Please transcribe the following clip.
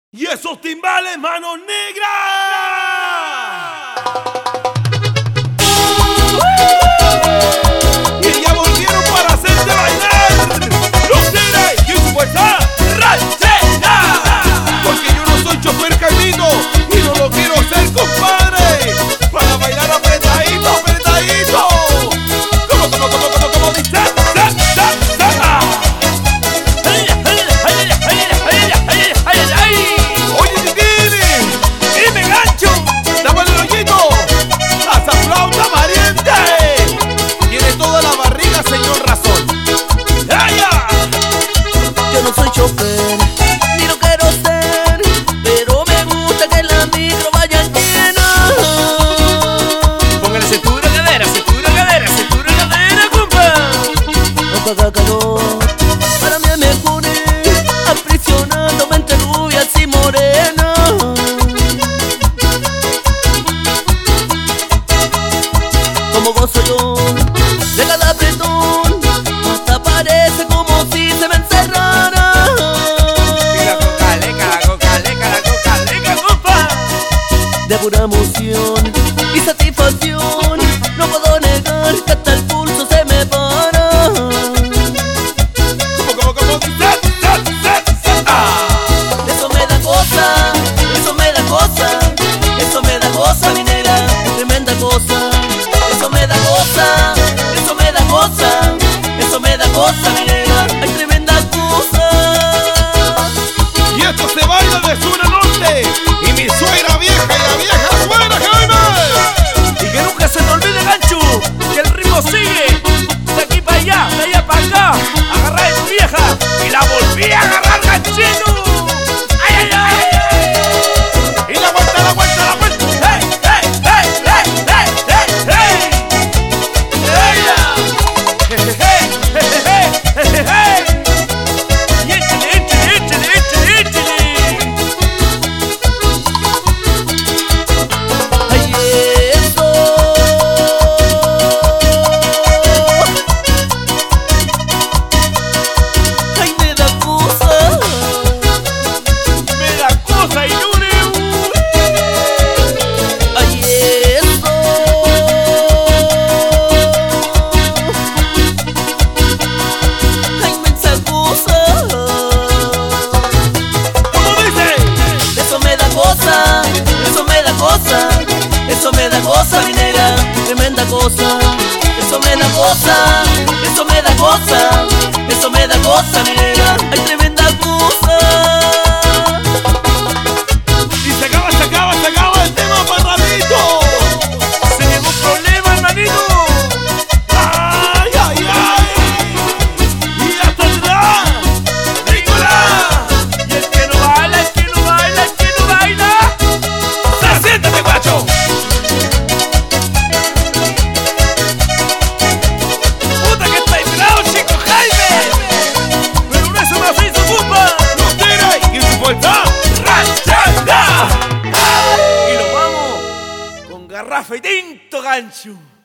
Y esos timbales, manos negras. Y ya volvieron para hacerte bailar. Los Tigres y su fuerza ranchera. Porque yo no soy chofer caimito y no lo quiero ser, compadre. Para bailar apretadito, apretadito. Como dice. Yo no soy chofer, ni lo quiero ser, pero me gusta que la micro vayan llena. Póngale cintura, cadera, compa. No haga calor, para mí es mejor aprisionándome entre rubias y morenas. Como gozo yo de cada apretón, hasta parece como si se me encerrara. Y la cocaleca, compa. De pura emoción y satisfacción, no puedo negar que hasta el pulso se me para. Como dice. Eso me da cosa, eso me da cosa, eso me da cosa, mi negra, tremenda cosa. Eso me da cosa, eso me da cosa, eso me da cosa, mi negra, ay, tremenda cosa. Y esto se baila de sur a norte. Y mi suegra vieja y la vieja suegra, Jaime. Y que nunca se te olvide, gancho, que el ritmo sigue. De aquí para allá, de allá para acá. Agarré a tu vieja y la volví a agarrar, ganchito. ¡Ay, ay, ay! Y la vuelta, la vuelta, la vuelta. ¡Hey, hey, hey, hey, hey, hey, hey! ¡Hey, hey, hey! Y échale. Ay, eso. Ay, me da cosa. Me da cosa y llore. Ay, eso. Ay, mensa cosa. ¿Cómo dice? Eso me da cosa, eso me da cosa, eso me da cosa, mi negra, tremenda cosa. Eso me da cosa, eso me da cosa, eso me da cosa, mi negra, ay, tremenda cosa. Y se acaba el tema, parradito. Sin ningún problema, hermanito. Ay, ay, ay. Y hasta atrás. Nicolás. Y el que no baila, el que no baila, el que no baila. Siéntate, guacho. Puta que estáis bravo, chico Jaime. Pero no es una fiesta, compa. Los Tigres y su fuerza ranchera. Y nos vamos con garrafa y tinto, gancho.